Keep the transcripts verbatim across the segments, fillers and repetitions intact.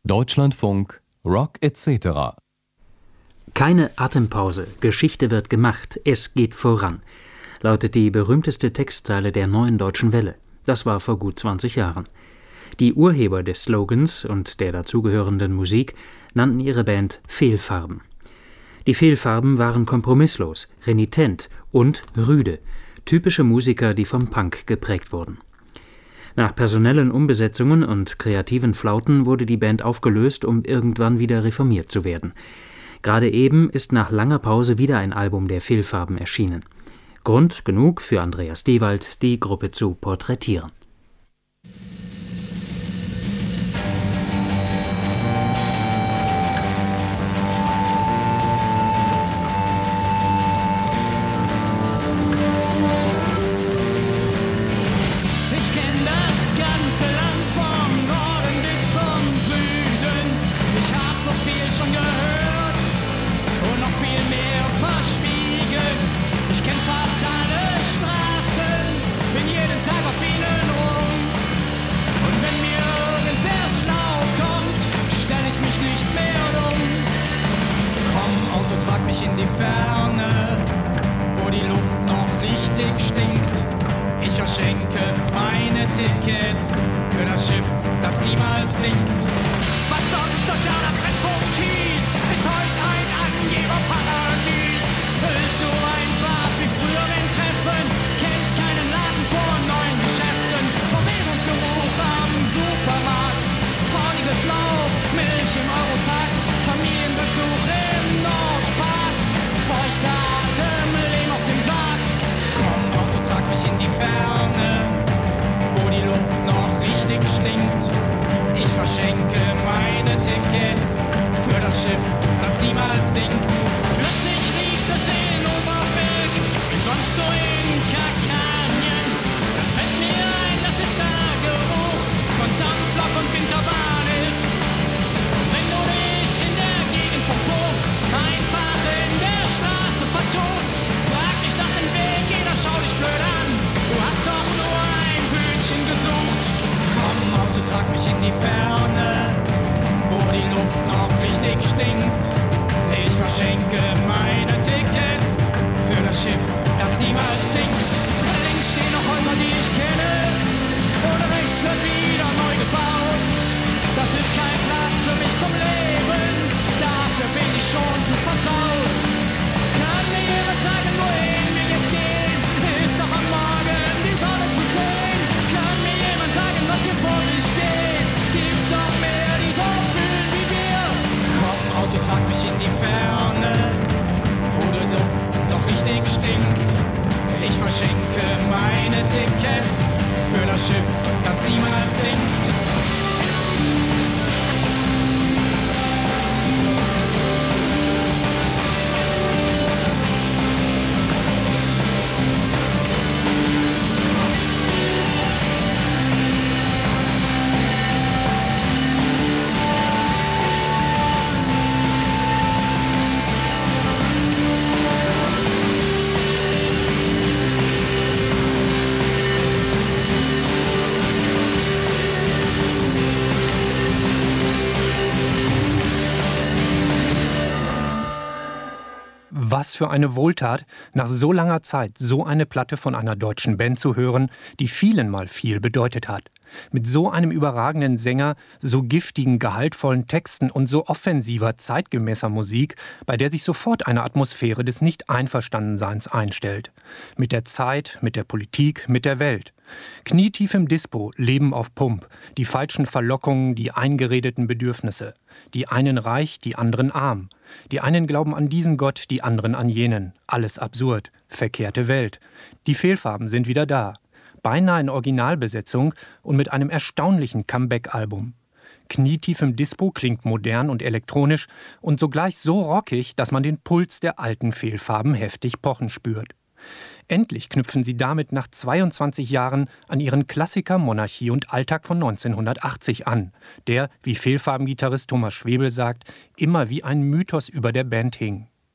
Deutschlandfunk Rock et cetera. Keine Atempause, Geschichte wird gemacht, es geht voran, lautet die berühmteste Textzeile der Neuen Deutschen Welle. Das war vor gut zwanzig Jahren. Die Urheber des Slogans und der dazugehörenden Musik nannten ihre Band Fehlfarben. Die Fehlfarben waren kompromisslos, renitent und rüde, typische Musiker, die vom Punk geprägt wurden. Nach personellen Umbesetzungen und kreativen Flauten wurde die Band aufgelöst, um irgendwann wieder reformiert zu werden. Gerade eben ist nach langer Pause wieder ein Album der Fehlfarben erschienen. Grund genug für Andreas Dewald, die Gruppe zu porträtieren. In die Ferne, wo die Luft noch richtig stinkt. Ich verschenke meine Tickets für das Schiff, das niemals sinkt. Was sonst sozialer Brennpunkt hieß, ist heute ein Angeberparadies. Willst du einfach wie früher in Treffen, kennst keinen Laden vor neuen Geschäften. Vermehrungsgeruch am Supermarkt, fauliges Laub, Milch im Europack, Familienbesuch im Nordpark. Feuchter Atem, Lehm auf dem Sarg. Komm, Auto, trag mich in die Ferne, wo die Luft noch richtig stinkt. Ich verschenke meine Tickets für das Schiff, das niemals sinkt. Plötzlich riecht es in Oberberg, wie sonst nur in Kakanien. Dann fällt mir ein, dass es der Geruch von Dampflok und Winterbahn ist. Wenn du dich in der Gegend vom Puff einfach in der Straße vertust, frag dich nach dem Weg, jeder schau dich blöd an. Du hast doch nur ein Bütchen gesucht. Komm, Auto, trag mich in die Ferne, wo die Luft noch richtig stinkt. Ich verschenke meine Tickets für das Schiff, das niemals sinkt. Links stehen noch Häuser, die ich kenne, und rechts wird wieder neu gebaut. Das ist kein Platz für mich zum Leben, dafür bin ich schon zu versaut. Kann mir jemand sagen, wohin wir jetzt gehen? Ist doch am Morgen die Sonne zu sehen? Kann mir jemand sagen, was hier vor sich geht? Gibt's noch mehr, die so fühlen wie wir? Komm, Auto, trag mich in die Ferne, wo der Duft noch richtig stinkt. Ich verschenke meine Tickets für das Schiff, das niemals sinkt. Was für eine Wohltat, nach so langer Zeit so eine Platte von einer deutschen Band zu hören, die vielen mal viel bedeutet hat. Mit so einem überragenden Sänger, so giftigen, gehaltvollen Texten und so offensiver, zeitgemäßer Musik, bei der sich sofort eine Atmosphäre des Nicht-Einverstandenseins einstellt. Mit der Zeit, mit der Politik, mit der Welt. Knietief im Dispo, Leben auf Pump, die falschen Verlockungen, die eingeredeten Bedürfnisse. Die einen reich, die anderen arm. Die einen glauben an diesen Gott, die anderen an jenen. Alles absurd, verkehrte Welt. Die Fehlfarben sind wieder da. Beinahe in Originalbesetzung und mit einem erstaunlichen Comeback-Album. Knietief im Dispo klingt modern und elektronisch und sogleich so rockig, dass man den Puls der alten Fehlfarben heftig pochen spürt. Endlich knüpfen sie damit nach zweiundzwanzig Jahren an ihren Klassiker Monarchie und Alltag von neunzehnhundertachtzig an, der, wie Fehlfarben-Gitarrist Thomas Schwebel sagt, immer wie ein Mythos über der Band hing.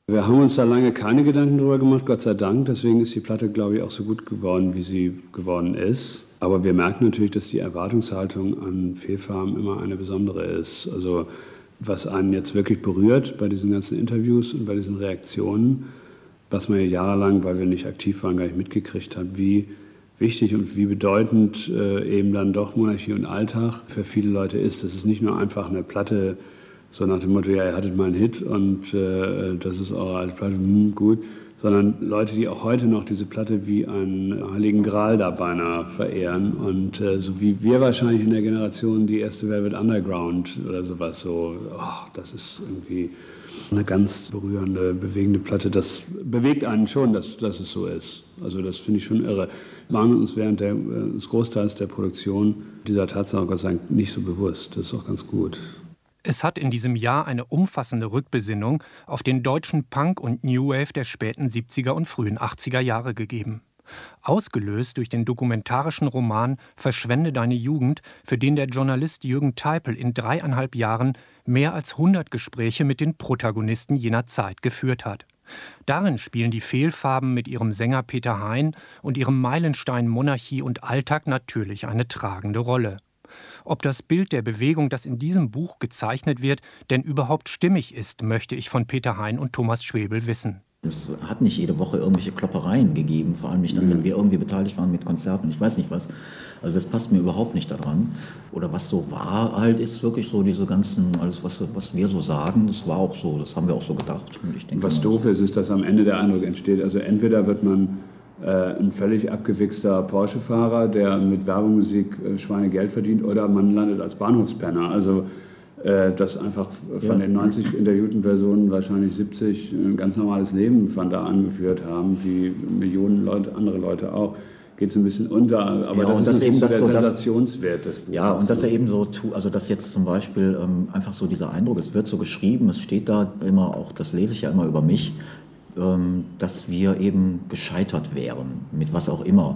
Wir haben uns da lange keine Gedanken drüber gemacht, Gott sei Dank. Deswegen ist die Platte, glaube ich, auch so gut geworden, wie sie geworden ist. Aber wir merken natürlich, dass die Erwartungshaltung an Fehlfarben immer eine besondere ist. Also was einen jetzt wirklich berührt bei diesen ganzen Interviews und bei diesen Reaktionen, was man ja jahrelang, weil wir nicht aktiv waren, gar nicht mitgekriegt haben, wie wichtig und wie bedeutend äh, eben dann doch Monarchie und Alltag für viele Leute ist. Das ist nicht nur einfach eine Platte, so nach dem Motto, ja, ihr hattet mal einen Hit und äh, das ist eure alte Platte, hm, gut. Sondern Leute, die auch heute noch diese Platte wie einen heiligen Gral da beinahe verehren. Und äh, so wie wir wahrscheinlich in der Generation die erste Velvet Underground oder sowas, so, oh, das ist irgendwie eine ganz berührende, bewegende Platte. Das bewegt einen schon, dass, dass es so ist. Also das finde ich schon irre. Wir waren uns während der, des Großteils der Produktion dieser Tatsache, Gott sei Dank, nicht so bewusst. Das ist auch ganz gut. Es hat in diesem Jahr eine umfassende Rückbesinnung auf den deutschen Punk und New Wave der späten siebziger und frühen achtziger Jahre gegeben. Ausgelöst durch den dokumentarischen Roman »Verschwende deine Jugend«, für den der Journalist Jürgen Teipel in dreieinhalb Jahren mehr als hundert Gespräche mit den Protagonisten jener Zeit geführt hat. Darin spielen die Fehlfarben mit ihrem Sänger Peter Hein und ihrem Meilenstein Monarchie und Alltag natürlich eine tragende Rolle. Ob das Bild der Bewegung, das in diesem Buch gezeichnet wird, denn überhaupt stimmig ist, möchte ich von Peter Hein und Thomas Schwebel wissen. Es hat nicht jede Woche irgendwelche Kloppereien gegeben, vor allem nicht dann, wenn wir irgendwie beteiligt waren mit Konzerten und ich weiß nicht was. Also das passt mir überhaupt nicht daran. Oder was so war halt, ist wirklich so diese ganzen, alles was, was wir so sagen, das war auch so, das haben wir auch so gedacht. Und ich denke, was doof ist, ist, dass am Ende der Eindruck entsteht, also entweder wird man äh, ein völlig abgewichster Porsche-Fahrer, der mit Werbemusik äh, Schweinegeld verdient, oder man landet als Bahnhofspenner. Also dass einfach von ja. den neunzig interviewten Personen wahrscheinlich siebzig ein ganz normales Leben von da angeführt haben, wie Millionen Leute, andere Leute auch. Geht so ein bisschen unter, aber ja, das ist das eben so der so Sensationswert des Buches. Ja, und dass er eben so, also dass jetzt zum Beispiel ähm, einfach so dieser Eindruck, es wird so geschrieben, es steht da immer auch, das lese ich ja immer über mich, ähm, dass wir eben gescheitert wären, mit was auch immer.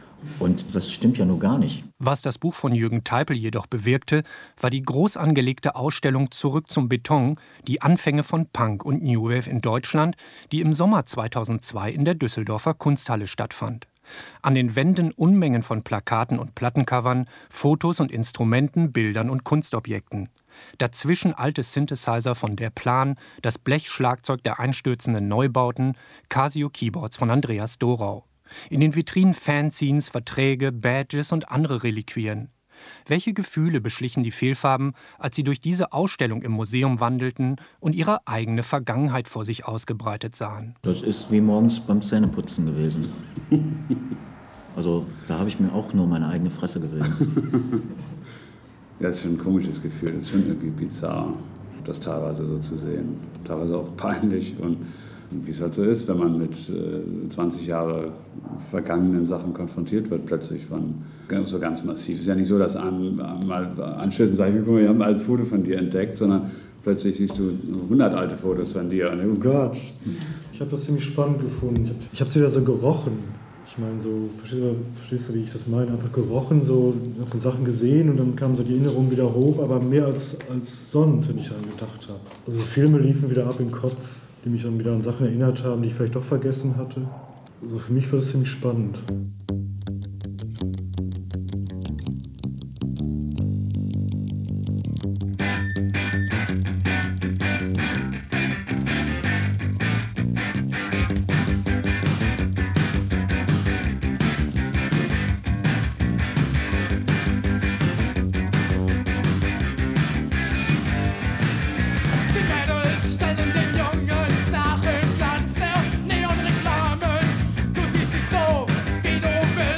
Und das stimmt ja nur gar nicht. Was das Buch von Jürgen Teipel jedoch bewirkte, war die groß angelegte Ausstellung Zurück zum Beton, die Anfänge von Punk und New Wave in Deutschland, die im Sommer zweitausendzwei in der Düsseldorfer Kunsthalle stattfand. An den Wänden Unmengen von Plakaten und Plattencovern, Fotos und Instrumenten, Bildern und Kunstobjekten. Dazwischen alte Synthesizer von Der Plan, das Blechschlagzeug der einstürzenden Neubauten, Casio-Keyboards von Andreas Dorau. In den Vitrinen Fanzines, Verträge, Badges und andere Reliquien. Welche Gefühle beschlichen die Fehlfarben, als sie durch diese Ausstellung im Museum wandelten und ihre eigene Vergangenheit vor sich ausgebreitet sahen? Das ist wie morgens beim Zähneputzen gewesen. Also da habe ich mir auch nur meine eigene Fresse gesehen. Das ist schon ein komisches Gefühl, das ist schon irgendwie bizarr, das teilweise so zu sehen. Teilweise auch peinlich und wie es halt so ist, wenn man mit äh, zwanzig Jahre vergangenen Sachen konfrontiert wird, plötzlich von so ganz massiv. Es ist ja nicht so, dass einem mal anstößend sage ich, guck mal, wir haben ein altes Foto von dir entdeckt, sondern plötzlich siehst du hundert alte Fotos von dir und oh Gott. Ich habe das ziemlich spannend gefunden. Ich habe es wieder so gerochen. Ich meine, so, verstehst du, verstehst du, wie ich das meine? Einfach gerochen, so ganzen Sachen gesehen und dann kamen so die Erinnerungen wieder hoch, aber mehr als, als sonst, wenn ich daran gedacht habe. Also Filme liefen wieder ab im Kopf, die mich dann wieder an Sachen erinnert haben, die ich vielleicht doch vergessen hatte. Also für mich war das ziemlich spannend. Wie du willst.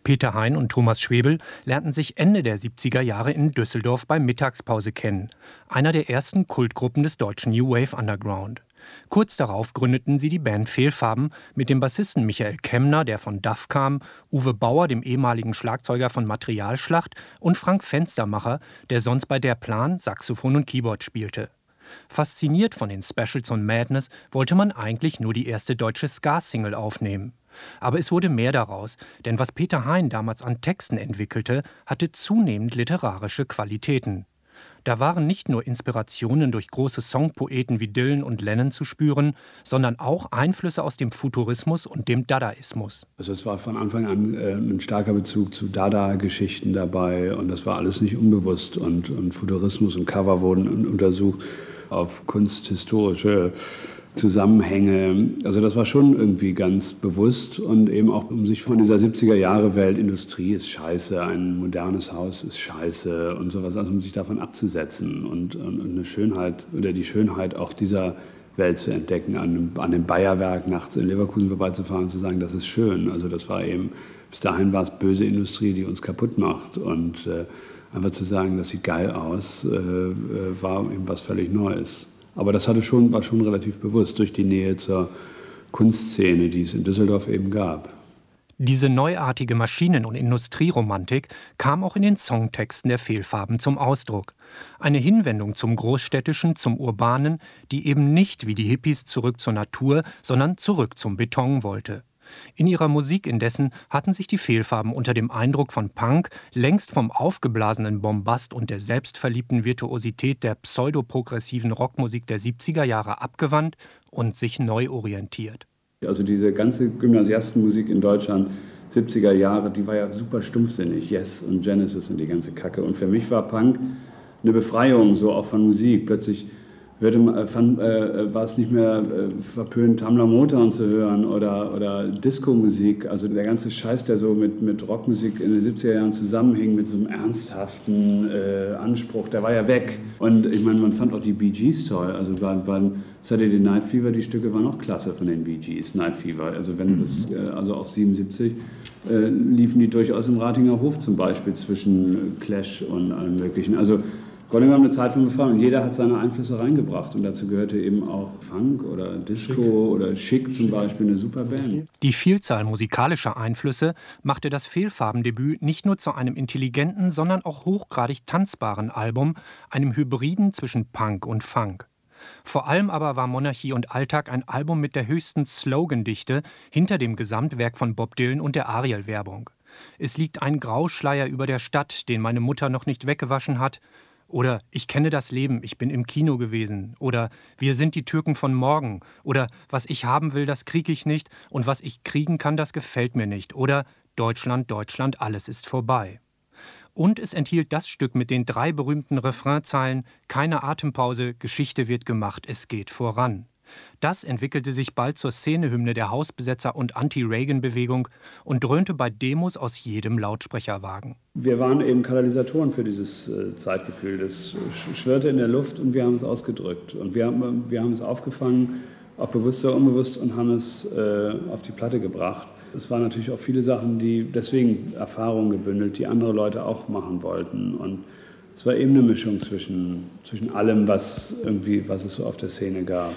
Peter Hein und Thomas Schwebel lernten sich Ende der siebziger Jahre in Düsseldorf bei Mittagspause kennen, einer der ersten Kultgruppen des deutschen New Wave Underground. Kurz darauf gründeten sie die Band Fehlfarben mit dem Bassisten Michael Kemmner, der von D A F kam, Uwe Bauer, dem ehemaligen Schlagzeuger von Materialschlacht, und Frank Fenstermacher, der sonst bei Der Plan Saxophon und Keyboard spielte. Fasziniert von den Specials und Madness wollte man eigentlich nur die erste deutsche Ska-Single aufnehmen. Aber es wurde mehr daraus, denn was Peter Hein damals an Texten entwickelte, hatte zunehmend literarische Qualitäten. Da waren nicht nur Inspirationen durch große Songpoeten wie Dylan und Lennon zu spüren, sondern auch Einflüsse aus dem Futurismus und dem Dadaismus. Also es war von Anfang an äh, ein starker Bezug zu Dada-Geschichten dabei und das war alles nicht unbewusst. Und, und Futurismus und Cover wurden untersucht auf kunsthistorische Zusammenhänge. Also das war schon irgendwie ganz bewusst und eben auch um sich von dieser siebziger-Jahre-Welt, Industrie ist scheiße, ein modernes Haus ist scheiße und sowas, also um sich davon abzusetzen und, und eine Schönheit oder die Schönheit auch dieser Welt zu entdecken, an, an dem Bayerwerk nachts in Leverkusen vorbeizufahren und zu sagen, das ist schön. Also das war eben, bis dahin war es böse Industrie, die uns kaputt macht und äh, einfach zu sagen, das sieht geil aus, äh, war eben was völlig Neues. Aber das hatte schon, war schon relativ bewusst durch die Nähe zur Kunstszene, die es in Düsseldorf eben gab. Diese neuartige Maschinen- und Industrieromantik kam auch in den Songtexten der Fehlfarben zum Ausdruck. Eine Hinwendung zum Großstädtischen, zum Urbanen, die eben nicht wie die Hippies zurück zur Natur, sondern zurück zum Beton wollte. In ihrer Musik indessen hatten sich die Fehlfarben unter dem Eindruck von Punk längst vom aufgeblasenen Bombast und der selbstverliebten Virtuosität der pseudoprogressiven Rockmusik der siebziger Jahre abgewandt und sich neu orientiert. Also diese ganze Gymnasiastenmusik in Deutschland, siebziger Jahre, die war ja super stumpfsinnig. Yes und Genesis und die ganze Kacke. Und für mich war Punk eine Befreiung, so auch von Musik. Plötzlich hörte, fand, äh, war es nicht mehr äh, verpönt, Tamla Motown zu hören oder, oder Disco-Musik. Also der ganze Scheiß, der so mit, mit Rockmusik in den siebziger Jahren zusammenhing, mit so einem ernsthaften äh, Anspruch, der war ja weg. Und ich meine, man fand auch die Bee Gees toll. Also waren, waren Saturday Night Fever, die Stücke waren auch klasse von den Bee Gees, Night Fever. Also wenn das, äh, also auch siebenundsiebzig äh, liefen die durchaus im Ratinger Hof zum Beispiel zwischen Clash und allem Möglichen. Also Grunde genommen eine Zeit von Befreiung und jeder hat seine Einflüsse reingebracht und dazu gehörte eben auch Funk oder Disco Schick. oder Chic zum Beispiel, eine super Band. Die Vielzahl musikalischer Einflüsse machte das Fehlfarbendebüt nicht nur zu einem intelligenten, sondern auch hochgradig tanzbaren Album, einem Hybriden zwischen Punk und Funk. Vor allem aber war Monarchie und Alltag ein Album mit der höchsten Slogandichte hinter dem Gesamtwerk von Bob Dylan und der Ariel-Werbung. Es liegt ein Grauschleier über der Stadt, den meine Mutter noch nicht weggewaschen hat. Oder ich kenne das Leben, ich bin im Kino gewesen. Oder wir sind die Türken von morgen. Oder was ich haben will, das kriege ich nicht. Und was ich kriegen kann, das gefällt mir nicht. Oder Deutschland, Deutschland, alles ist vorbei. Und es enthielt das Stück mit den drei berühmten Refrainzeilen: Keine Atempause, Geschichte wird gemacht, es geht voran. Das entwickelte sich bald zur Szenehymne der Hausbesetzer- und Anti-Reagan-Bewegung und dröhnte bei Demos aus jedem Lautsprecherwagen. Wir waren eben Katalysatoren für dieses äh, Zeitgefühl. Das schwirrte in der Luft und wir haben es ausgedrückt. Und wir haben, wir haben es aufgefangen, auch bewusst oder unbewusst, und haben es äh, auf die Platte gebracht. Es waren natürlich auch viele Sachen, die deswegen Erfahrungen gebündelt, die andere Leute auch machen wollten. Und es war eben eine Mischung zwischen, zwischen allem, was, irgendwie, was es so auf der Szene gab.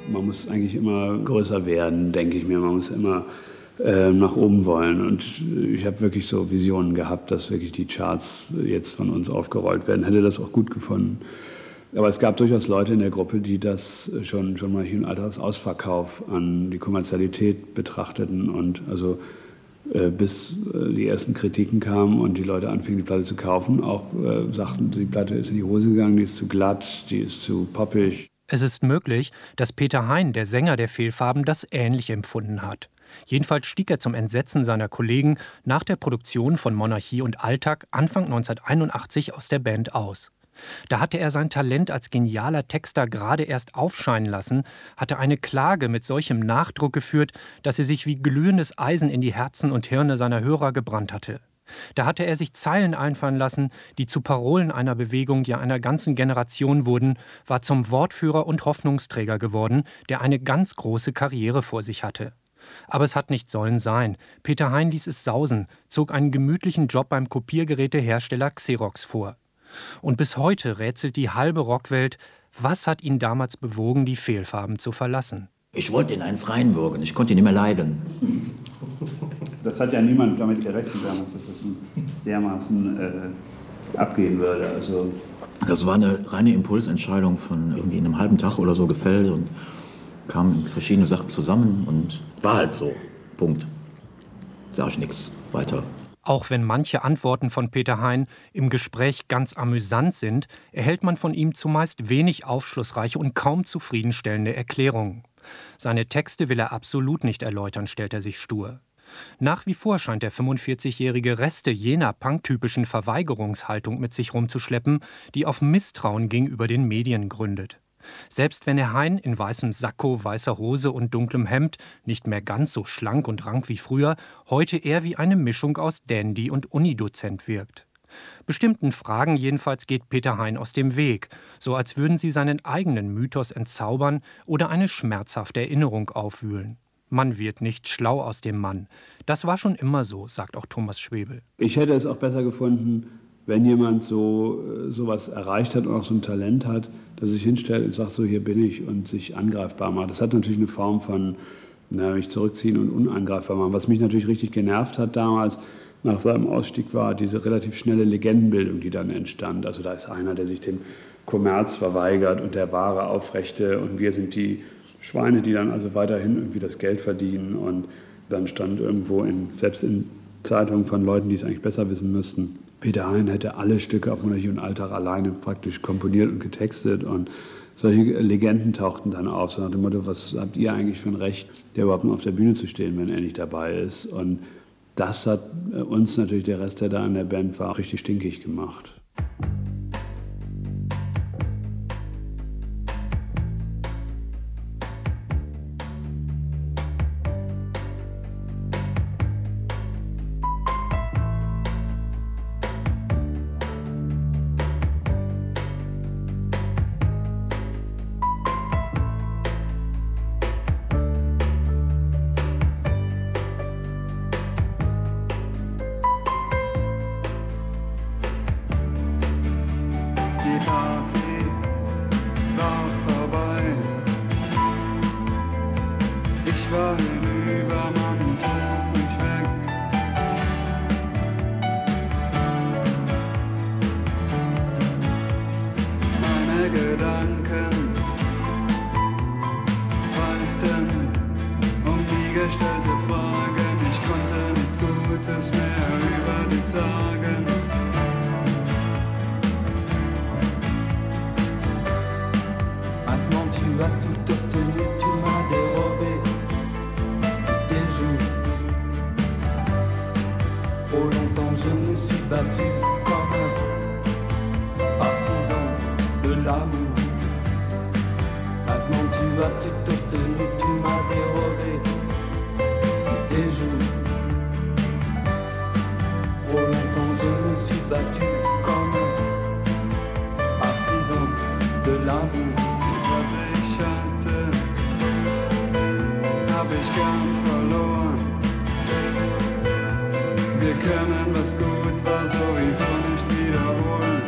man muss eigentlich immer größer werden, denke ich mir. Man muss immer äh, nach oben wollen. Und ich habe wirklich so Visionen gehabt, dass wirklich die Charts jetzt von uns aufgerollt werden. Hätte das auch gut gefunden. Aber es gab durchaus Leute in der Gruppe, die das schon, schon mal hier im Alter als Ausverkauf an die Kommerzialität betrachteten. Und also äh, bis äh, die ersten Kritiken kamen und die Leute anfingen, die Platte zu kaufen, auch äh, sagten, die Platte ist in die Hose gegangen, die ist zu glatt, die ist zu poppig. Es ist möglich, dass Peter Hein, der Sänger der Fehlfarben, das ähnlich empfunden hat. Jedenfalls stieg er zum Entsetzen seiner Kollegen nach der Produktion von Monarchie und Alltag Anfang neunzehnhunderteinundachtzig aus der Band aus. Da hatte er sein Talent als genialer Texter gerade erst aufscheinen lassen, hatte eine Klage mit solchem Nachdruck geführt, dass sie sich wie glühendes Eisen in die Herzen und Hirne seiner Hörer gebrannt hatte. Da hatte er sich Zeilen einfallen lassen, die zu Parolen einer Bewegung, ja einer ganzen Generation wurden, war zum Wortführer und Hoffnungsträger geworden, der eine ganz große Karriere vor sich hatte. Aber es hat nicht sollen sein. Peter Hein ließ es sausen, zog einen gemütlichen Job beim Kopiergerätehersteller Xerox vor. Und bis heute rätselt die halbe Rockwelt, was hat ihn damals bewogen, die Fehlfarben zu verlassen. Ich wollte in eins reinwürgen, ich konnte ihn nicht mehr leiden. Das hat ja niemand damit gerechnet damals, dass das dermaßen äh, abgehen würde. Also das war eine reine Impulsentscheidung von irgendwie einem halben Tag oder so gefällt und kamen verschiedene Sachen zusammen und war halt so. Punkt. Sag ich nichts weiter. Auch wenn manche Antworten von Peter Hein im Gespräch ganz amüsant sind, erhält man von ihm zumeist wenig aufschlussreiche und kaum zufriedenstellende Erklärungen. Seine Texte will er absolut nicht erläutern, stellt er sich stur. Nach wie vor scheint der fünfundvierzigjährige Reste jener punktypischen Verweigerungshaltung mit sich rumzuschleppen, die auf Misstrauen gegenüber den Medien gründet. Selbst wenn Herr Hein in weißem Sakko, weißer Hose und dunklem Hemd, nicht mehr ganz so schlank und rank wie früher, heute eher wie eine Mischung aus Dandy und Unidozent wirkt. Bestimmten Fragen jedenfalls geht Peter Hein aus dem Weg, so als würden sie seinen eigenen Mythos entzaubern oder eine schmerzhafte Erinnerung aufwühlen. Man wird nicht schlau aus dem Mann. Das war schon immer so, sagt auch Thomas Schwebel. Ich hätte es auch besser gefunden, wenn jemand so sowas erreicht hat und auch so ein Talent hat, dass er sich hinstellt und sagt, so hier bin ich und sich angreifbar macht. Das hat natürlich eine Form von, na, mich zurückziehen und unangreifbar machen. Was mich natürlich richtig genervt hat damals, nach seinem Ausstieg, war diese relativ schnelle Legendenbildung, die dann entstand. Also da ist einer, der sich dem Kommerz verweigert und der Ware aufrechte und wir sind die Schweine, die dann also weiterhin irgendwie das Geld verdienen. Und dann stand irgendwo, in, selbst in Zeitungen von Leuten, die es eigentlich besser wissen müssten, Peter Hein hätte alle Stücke auf Monarchie und Alltag alleine praktisch komponiert und getextet und solche Legenden tauchten dann auf, so nach dem Motto, was habt ihr eigentlich für ein Recht, der überhaupt nur auf der Bühne zu stehen, wenn er nicht dabei ist. Und das hat uns natürlich, der Rest, der da in der Band war, richtig stinkig gemacht.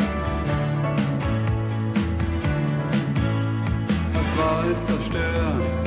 Ist zerstört.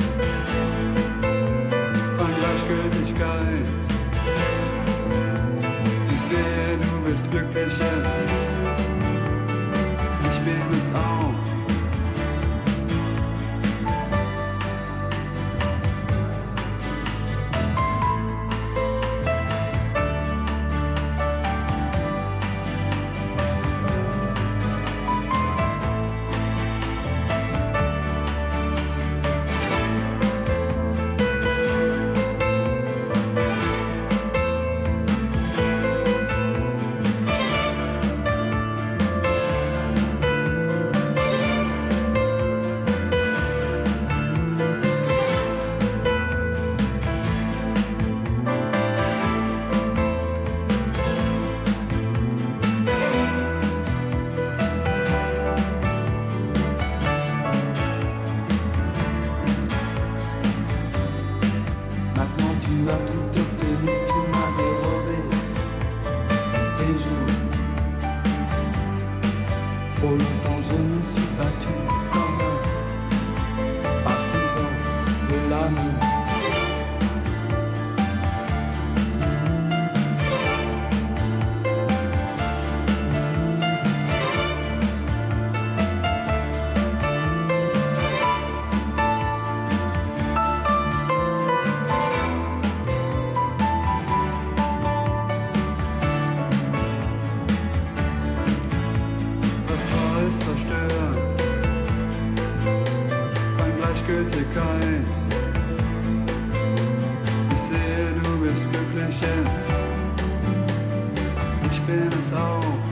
tu as tout obtenu, tu m'as dérobé tes jours. Trop longtemps je me suis battu comme un partisan de l'amour. Ich sehe, du bist glücklich jetzt. Ich bin es auch.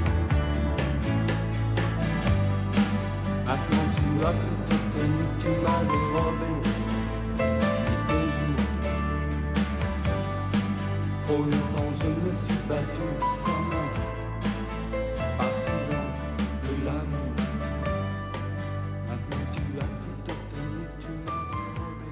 Maintenant tu as tout obtenu, tu m'as dérobé tes jours. Trop longtemps je me suis battu comme un partisan de l'amour. Maintenant tu as tout obtenu, tu m'as dérobé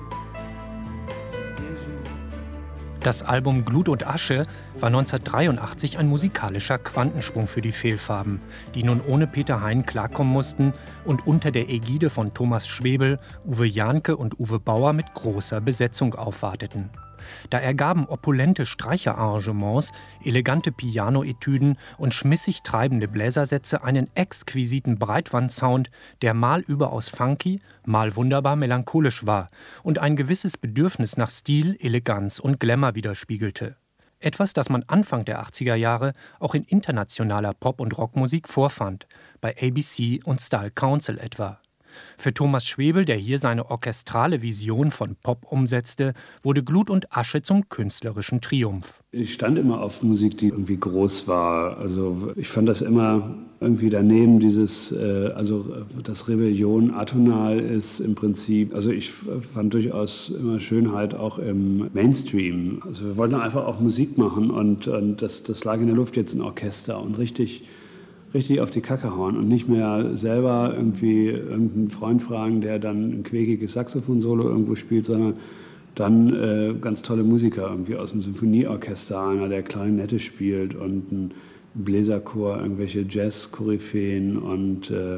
tes jours. Das Album Glut und Asche war neunzehnhundertdreiundachtzig ein musikalischer Quantensprung für die Fehlfarben, die nun ohne Peter Hein klarkommen mussten und unter der Ägide von Thomas Schwebel, Uwe Jahnke und Uwe Bauer mit großer Besetzung aufwarteten. Da ergaben opulente Streicherarrangements, elegante Piano-Etüden und schmissig treibende Bläsersätze einen exquisiten Breitwandsound, der mal überaus funky, mal wunderbar melancholisch war und ein gewisses Bedürfnis nach Stil, Eleganz und Glamour widerspiegelte. Etwas, das man Anfang der achtziger Jahre auch in internationaler Pop- und Rockmusik vorfand, bei A B C und Style Council etwa. Für Thomas Schwebel, der hier seine orchestrale Vision von Pop umsetzte, wurde Glut und Asche zum künstlerischen Triumph. Ich stand immer auf Musik, die irgendwie groß war. Also ich fand das immer irgendwie daneben, dieses, äh, also dass Rebellion atonal ist im Prinzip. Also ich fand durchaus immer Schönheit auch im Mainstream. Also wir wollten einfach auch Musik machen und, und das, das lag in der Luft, jetzt ein Orchester und richtig... richtig auf die Kacke hauen und nicht mehr selber irgendwie irgendeinen Freund fragen, der dann ein quäkiges Saxophon-Solo irgendwo spielt, sondern dann äh, ganz tolle Musiker irgendwie aus dem Symphonieorchester, einer, der Klarinette spielt und ein Bläserchor, irgendwelche Jazz-Koryphäen und äh,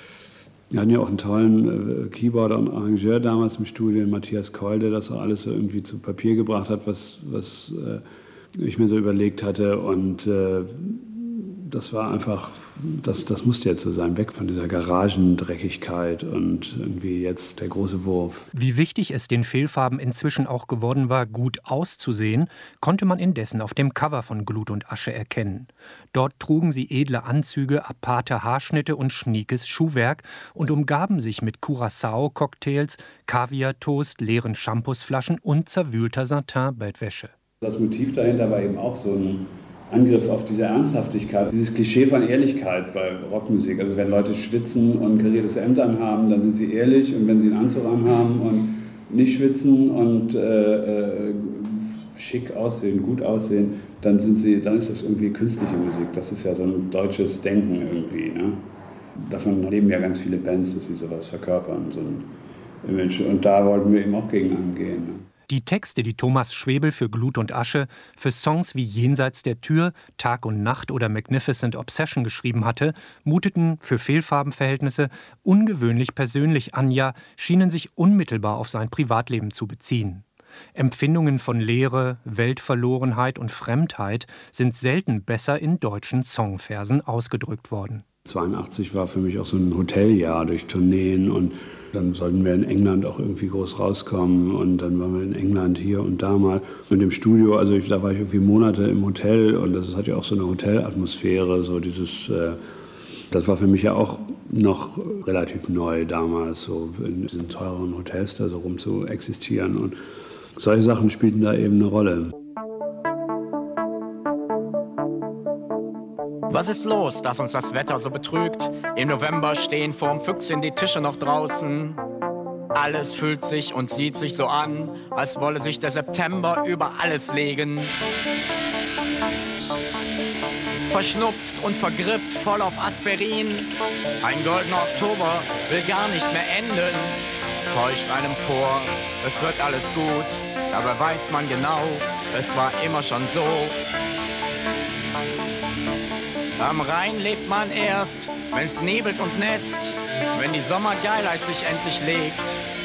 wir hatten ja auch einen tollen äh, Keyboarder und Arrangeur damals im Studio, Matthias Keul, der das auch alles so irgendwie zu Papier gebracht hat, was, was äh, ich mir so überlegt hatte und äh, das war einfach, das, das musste jetzt so sein, weg von dieser Garagendreckigkeit und irgendwie jetzt der große Wurf. Wie wichtig es den Fehlfarben inzwischen auch geworden war, gut auszusehen, konnte man indessen auf dem Cover von Glut und Asche erkennen. Dort trugen sie edle Anzüge, aparte Haarschnitte und schniekes Schuhwerk und umgaben sich mit Curaçao-Cocktails, Kaviar-Toast, leeren Shampoosflaschen und zerwühlter Satin-Bettwäsche. Das Motiv dahinter war eben auch so ein Angriff auf diese Ernsthaftigkeit, dieses Klischee von Ehrlichkeit bei Rockmusik. Also wenn Leute schwitzen und kariertes Hemd anhaben, dann sind sie ehrlich und wenn sie einen Anzug anhaben und nicht schwitzen und äh, äh, schick aussehen, gut aussehen, dann, sind sie, dann ist das irgendwie künstliche Musik. Das ist ja so ein deutsches Denken irgendwie. Ne? Davon leben ja ganz viele Bands, dass sie sowas verkörpern, so ein Image. Und da wollten wir eben auch gegen angehen. Ne? Die Texte, die Thomas Schwebel für Glut und Asche für Songs wie Jenseits der Tür, Tag und Nacht oder Magnificent Obsession geschrieben hatte, muteten für Fehlfarbenverhältnisse ungewöhnlich persönlich an, ja, schienen sich unmittelbar auf sein Privatleben zu beziehen. Empfindungen von Leere, Weltverlorenheit und Fremdheit sind selten besser in deutschen Songversen ausgedrückt worden. zweiundachtzig war für mich auch so ein Hoteljahr durch Tourneen und dann sollten wir in England auch irgendwie groß rauskommen und dann waren wir in England hier und da mal mit dem Studio, also ich, da war ich irgendwie Monate im Hotel und das hat ja auch so eine Hotelatmosphäre, so dieses, äh, das war für mich ja auch noch relativ neu damals, so in diesen teuren Hotels da so rum zu existieren und solche Sachen spielten da eben eine Rolle. Was ist los, dass uns das Wetter so betrügt? Im November stehen vorm Füchschen die Tische noch draußen. Alles fühlt sich und sieht sich so an, als wolle sich der September über alles legen. Verschnupft und vergrippt, voll auf Aspirin. Ein goldener Oktober will gar nicht mehr enden. Täuscht einem vor, es wird alles gut. dabei weiß man genau, es war immer schon so. Am Rhein lebt man erst, wenn's nebelt und nässt, wenn die Sommergeilheit sich endlich legt.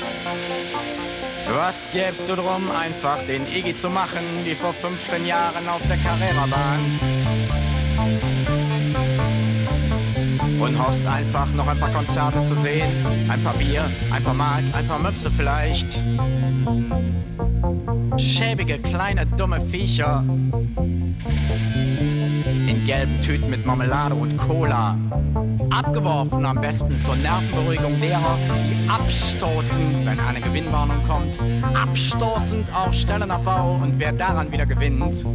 Was gäbst du drum, einfach den Iggy zu machen, wie vor fünfzehn Jahren auf der Carrera-Bahn? Und hoffst einfach noch ein paar Konzerte zu sehen, ein paar Bier, ein paar Mark, ein paar Möpse vielleicht. Schäbige, kleine, dumme Viecher in gelben Tüten mit Marmelade und Cola. Abgeworfen am besten zur Nervenberuhigung derer, die abstoßen, wenn eine Gewinnwarnung kommt. Abstoßend auch Stellenabbau und wer daran wieder gewinnt.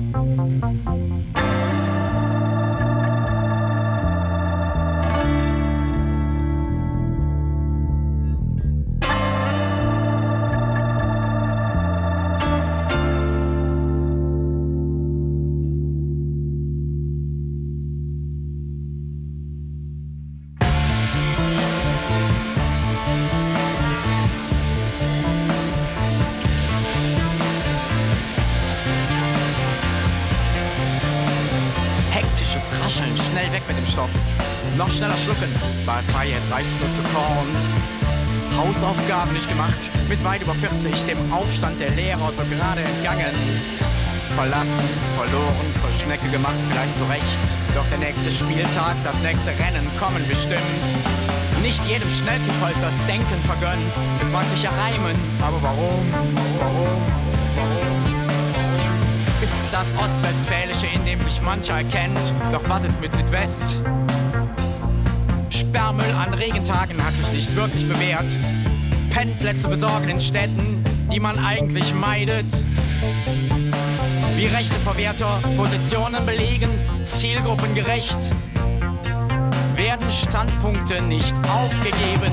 Noch schneller schlucken, bei Freiheit reicht's nur zu Korn. Hausaufgaben nicht gemacht, mit weit über vierzig, dem Aufstand der Lehrer so gerade entgangen. Verlassen, verloren, zur Schnecke gemacht, vielleicht zu Recht. Doch der nächste Spieltag, das nächste Rennen kommen bestimmt. Nicht jedem Schnellkiffer ist das Denken vergönnt. Es mag sich ja reimen, aber warum, warum, warum? Ist es das Ostwestfälische, in dem sich mancher erkennt? Doch was ist mit Südwest? Sperrmüll an Regentagen hat sich nicht wirklich bewährt. Pennplätze besorgen in Städten, die man eigentlich meidet. Wie rechte Verwerter Positionen belegen, zielgruppengerecht, werden Standpunkte nicht aufgegeben.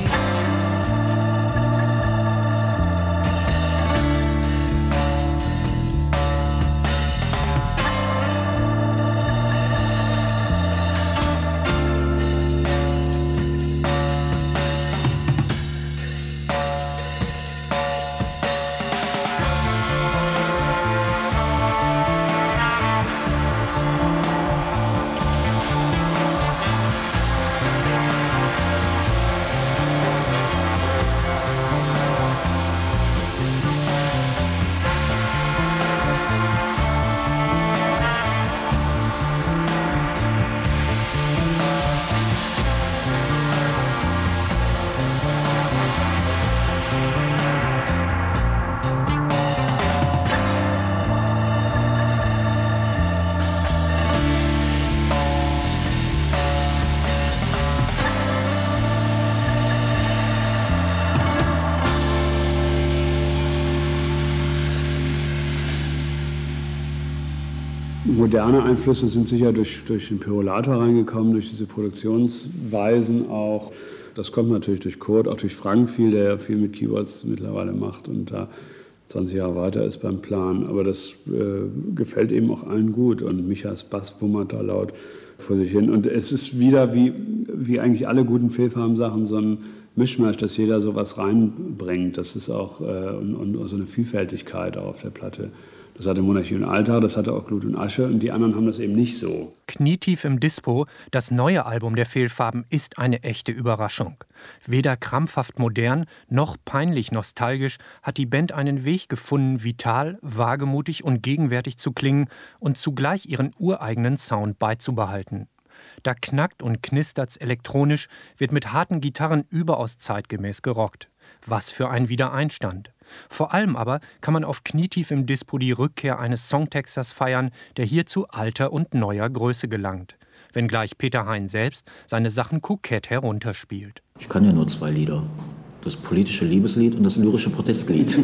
Moderne Einflüsse sind sicher durch, durch den Pyrolator reingekommen, durch diese Produktionsweisen auch. Das kommt natürlich durch Kurt, auch durch Frank viel, der ja viel mit Keyboards mittlerweile macht und da zwanzig Jahre weiter ist beim Plan. Aber das äh, gefällt eben auch allen gut und Michas Bass wummert da laut vor sich hin. Und es ist wieder, wie, wie eigentlich alle guten Fehlfarben-Sachen, so ein Mischmasch, dass jeder sowas reinbringt. Das ist auch äh, und, und so eine Vielfältigkeit auch auf der Platte. Das hatte Monarchie und Altar, das hatte auch Glut und Asche und die anderen haben das eben nicht so. Knietief im Dispo, das neue Album der Fehlfarben, ist eine echte Überraschung. Weder krampfhaft modern noch peinlich nostalgisch hat die Band einen Weg gefunden, vital, wagemutig und gegenwärtig zu klingen und zugleich ihren ureigenen Sound beizubehalten. Da knackt und knistert's elektronisch, wird mit harten Gitarren überaus zeitgemäß gerockt. Was für ein Wiedereinstand. Vor allem aber kann man auf Knietief im Dispo die Rückkehr eines Songtexters feiern, der hier zu alter und neuer Größe gelangt. Wenngleich Peter Hein selbst seine Sachen kokett herunterspielt. Ich kann ja nur zwei Lieder. Das politische Liebeslied und das lyrische Protestlied.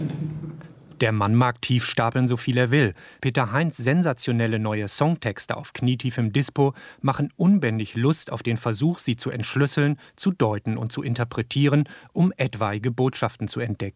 Der Mann mag tief stapeln, so viel er will. Peter Heins sensationelle neue Songtexte auf Knietief im Dispo machen unbändig Lust auf den Versuch, sie zu entschlüsseln, zu deuten und zu interpretieren, um etwaige Botschaften zu entdecken.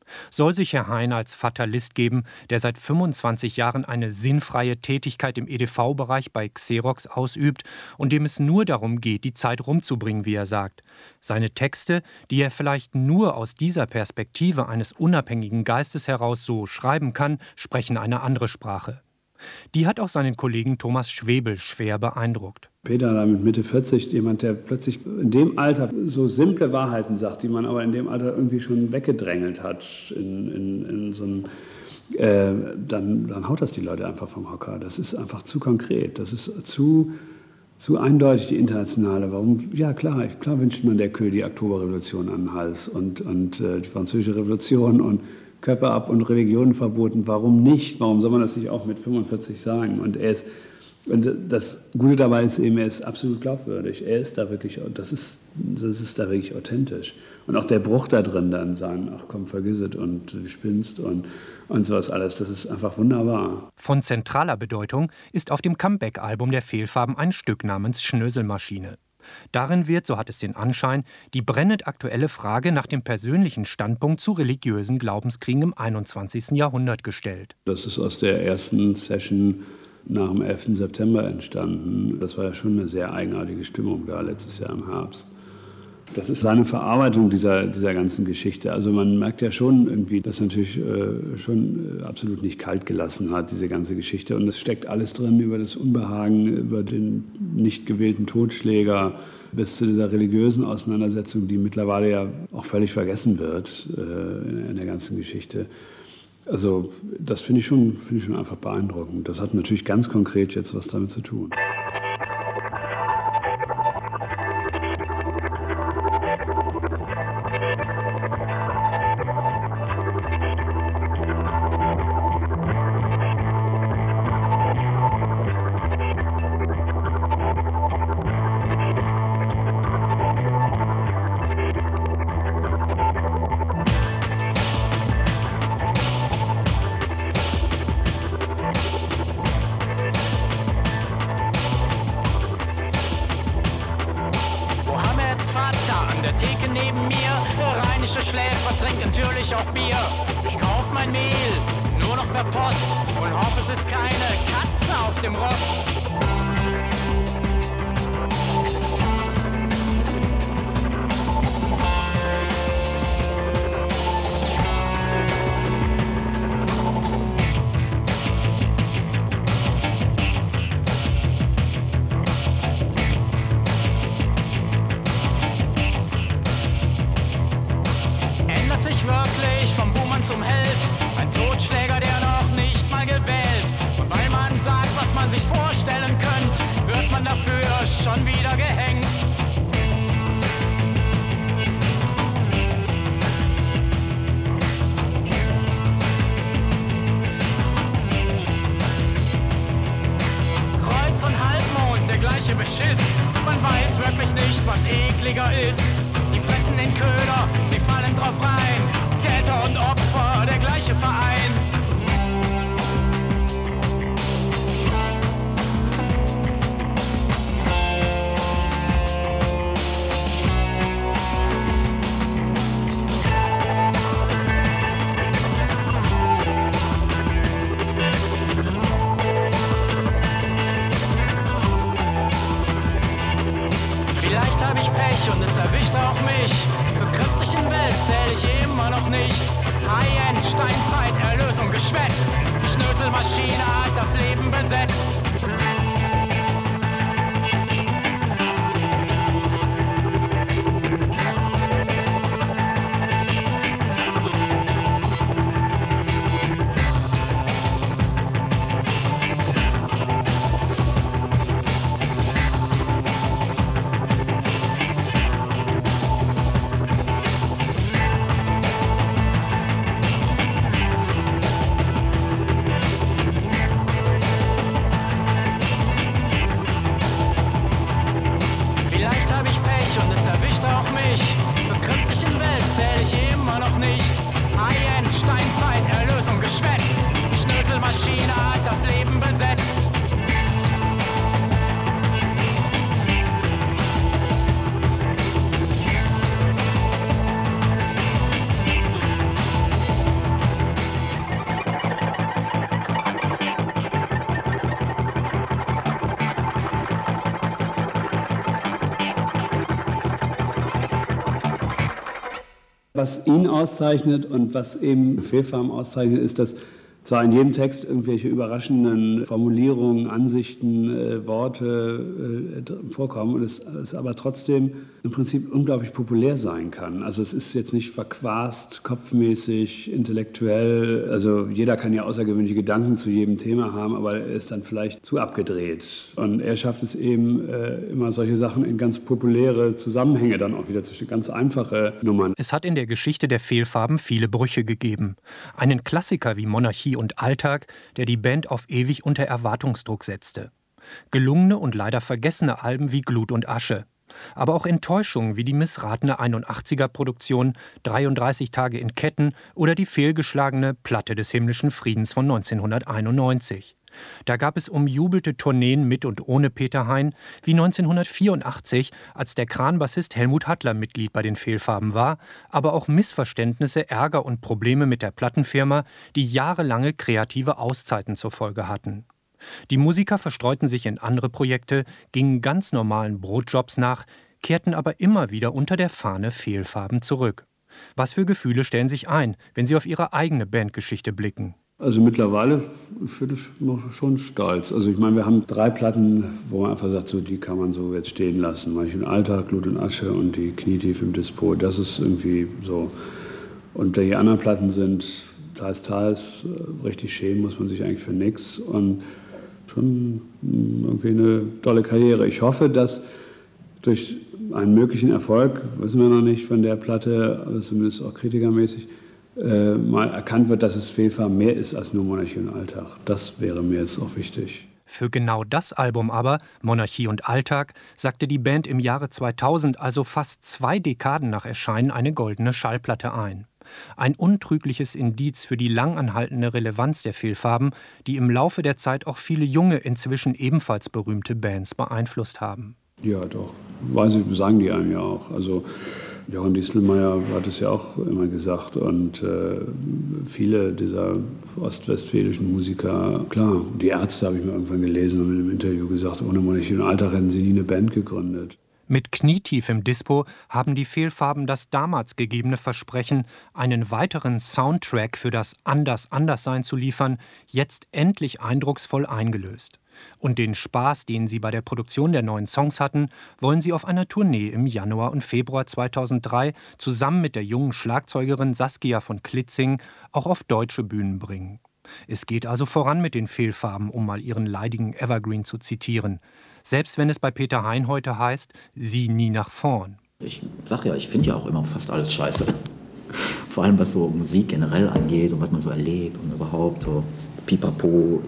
Soll sich Herr Hein als Fatalist geben, der seit fünfundzwanzig Jahren eine sinnfreie Tätigkeit im E D V-Bereich bei Xerox ausübt und dem es nur darum geht, die Zeit rumzubringen, wie er sagt. Seine Texte, die er vielleicht nur aus dieser Perspektive eines unabhängigen Geistes heraus so schreiben kann, sprechen eine andere Sprache. Die hat auch seinen Kollegen Thomas Schwebel schwer beeindruckt. Peter da mit Mitte vierzig, jemand, der plötzlich in dem Alter so simple Wahrheiten sagt, die man aber in dem Alter irgendwie schon weggedrängelt hat, in, in, in so einem, äh, dann, dann haut das die Leute einfach vom Hocker. Das ist einfach zu konkret, das ist zu, zu eindeutig, die internationale. Warum? Ja, klar, klar wünscht man der Kö die Oktoberrevolution an den Hals und, und äh, die französische Revolution und Körper ab und Religionen verboten. Warum nicht? Warum soll man das nicht auch mit fünfundvierzig sagen? Und er ist, und das Gute dabei ist eben, er ist absolut glaubwürdig. Er ist da wirklich, das ist, das ist da wirklich authentisch. Und auch der Bruch da drin, dann sagen, ach komm, vergiss es und du spinnst und, und sowas alles, das ist einfach wunderbar. Von zentraler Bedeutung ist auf dem Comeback-Album der Fehlfarben ein Stück namens Schnöselmaschine. Darin wird, so hat es den Anschein, die brennend aktuelle Frage nach dem persönlichen Standpunkt zu religiösen Glaubenskriegen im einundzwanzigsten Jahrhundert gestellt. Das ist aus der ersten Session nach dem elften September entstanden. Das war ja schon eine sehr eigenartige Stimmung da letztes Jahr im Herbst. Das ist seine Verarbeitung dieser, dieser ganzen Geschichte. Also man merkt ja schon irgendwie, dass natürlich äh, schon äh, absolut nicht kalt gelassen hat, diese ganze Geschichte. Und es steckt alles drin über das Unbehagen, über den nicht gewählten Totschläger bis zu dieser religiösen Auseinandersetzung, die mittlerweile ja auch völlig vergessen wird äh, in der ganzen Geschichte. Also das finde ich schon, finde ich schon einfach beeindruckend. Das hat natürlich ganz konkret jetzt was damit zu tun. Was ihn auszeichnet und was eben Fehlfarben auszeichnet, ist, dass zwar in jedem Text irgendwelche überraschenden Formulierungen, Ansichten, äh, Worte äh, vorkommen und es, es aber trotzdem im Prinzip unglaublich populär sein kann. Also es ist jetzt nicht verquast, kopfmäßig, intellektuell. Also jeder kann ja außergewöhnliche Gedanken zu jedem Thema haben, aber er ist dann vielleicht zu abgedreht. Und er schafft es eben, äh, immer solche Sachen in ganz populäre Zusammenhänge dann auch wieder zu stellen, ganz einfache Nummern. Es hat in der Geschichte der Fehlfarben viele Brüche gegeben. Einen Klassiker wie Monarchie und Alltag, der die Band auf ewig unter Erwartungsdruck setzte. Gelungene und leider vergessene Alben wie Glut und Asche. Aber auch Enttäuschungen wie die missratene einundachtziger-Produktion dreiunddreißig Tage in Ketten oder die fehlgeschlagene Platte des himmlischen Friedens von neunzehnhunderteinundneunzig. Da gab es umjubelte Tourneen mit und ohne Peter Hein, wie neunzehnhundertvierundachtzig, als der Kran-Bassist Helmut Hattler Mitglied bei den Fehlfarben war, aber auch Missverständnisse, Ärger und Probleme mit der Plattenfirma, die jahrelange kreative Auszeiten zur Folge hatten. Die Musiker verstreuten sich in andere Projekte, gingen ganz normalen Brotjobs nach, kehrten aber immer wieder unter der Fahne Fehlfarben zurück. Was für Gefühle stellen sich ein, wenn Sie auf Ihre eigene Bandgeschichte blicken? Also mittlerweile fühle ich mich schon stolz. Also ich meine, wir haben drei Platten, wo man einfach sagt, so, die kann man so jetzt stehen lassen. Manchmal Alltag, Glut und Asche und die Knietief im Dispo. Das ist irgendwie so. Und die anderen Platten sind teils, teils, richtig schämen muss man sich eigentlich für nichts. Und schon irgendwie eine tolle Karriere. Ich hoffe, dass durch einen möglichen Erfolg, wissen wir noch nicht von der Platte, also zumindest auch kritikermäßig, Äh, mal erkannt wird, dass es Fehlfarben mehr ist als nur Monarchie und Alltag. Das wäre mir jetzt auch wichtig. Für genau das Album aber, Monarchie und Alltag, sagte die Band im Jahre zweitausend, also fast zwei Dekaden nach Erscheinen, eine goldene Schallplatte ein. Ein untrügliches Indiz für die langanhaltende Relevanz der Fehlfarben, die im Laufe der Zeit auch viele junge, inzwischen ebenfalls berühmte Bands beeinflusst haben. Ja, doch. Weiß ich, sagen die einem ja auch. Also Johann Distelmeier hat es ja auch immer gesagt und äh, viele dieser ostwestfälischen Musiker, klar, die Ärzte habe ich mal irgendwann gelesen und in einem Interview gesagt, ohne Monarchie und Alltag hätten sie nie eine Band gegründet. Mit Knietief im Dispo haben die Fehlfarben das damals gegebene Versprechen, einen weiteren Soundtrack für das Anders-Anderssein zu liefern, jetzt endlich eindrucksvoll eingelöst. Und den Spaß, den sie bei der Produktion der neuen Songs hatten, wollen sie auf einer Tournee im Januar und Februar zweitausenddrei zusammen mit der jungen Schlagzeugerin Saskia von Klitzing auch auf deutsche Bühnen bringen. Es geht also voran mit den Fehlfarben, um mal ihren leidigen Evergreen zu zitieren. Selbst wenn es bei Peter Hein heute heißt, sieh nie nach vorn. Ich sag ja, ich finde ja auch immer fast alles scheiße. Vor allem was so Musik generell angeht und was man so erlebt und überhaupt so Pipapo.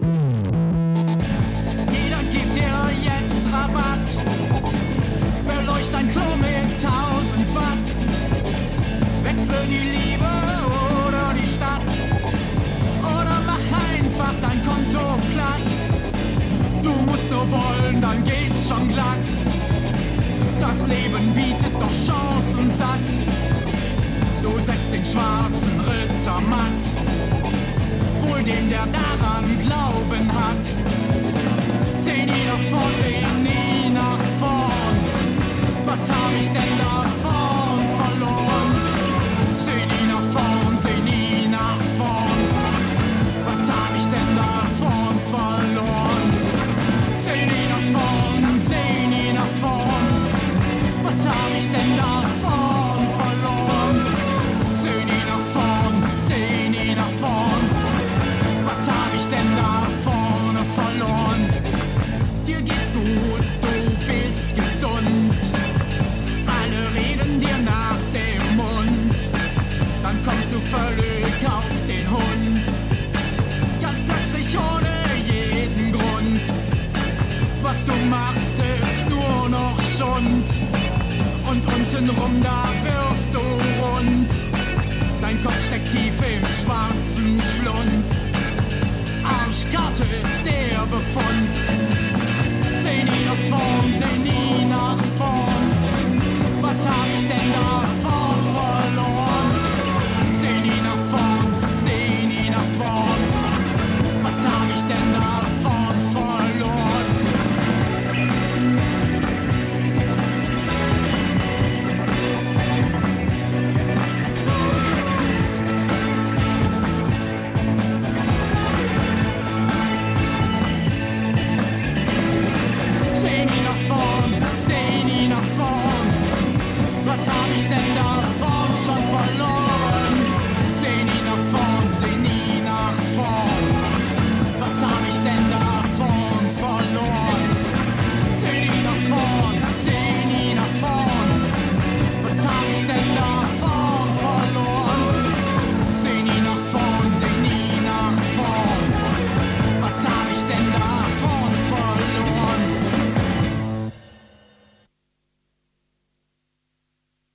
Jeder gibt dir jetzt Rabatt. Beleucht dein Klo mit tausend Watt. Wechsle die Liebe oder die Stadt. Oder mach einfach dein Konto platt. Du musst nur wollen, dann geht's schon glatt. Das Leben bietet doch Chancen satt. Du setzt den schwarzen Ritter matt. Wohl dem, der daran Glauben hat. Seh nie nach vorn, seh nie nach vorn. Was hab ich denn davon verloren? Seh nie nach vorn, seh nie nach vorn. Was hab ich denn davon verloren? Seh nie nach vorn, seh nie nach vorn. Was hab ich denn davon verloren? Seh nie nach vorn, seh nie nach vorn. Was hab ich denn da vorne verloren? Dir geht's gut, du bist gesund. Alle reden dir nach dem Mund. Dann kommst du völlig auf den Hund. Ganz plötzlich ohne jeden Grund. Was du machst, ist nur noch Schund. Und untenrum da